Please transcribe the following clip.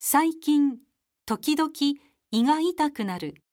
最近、時々胃が痛くなる。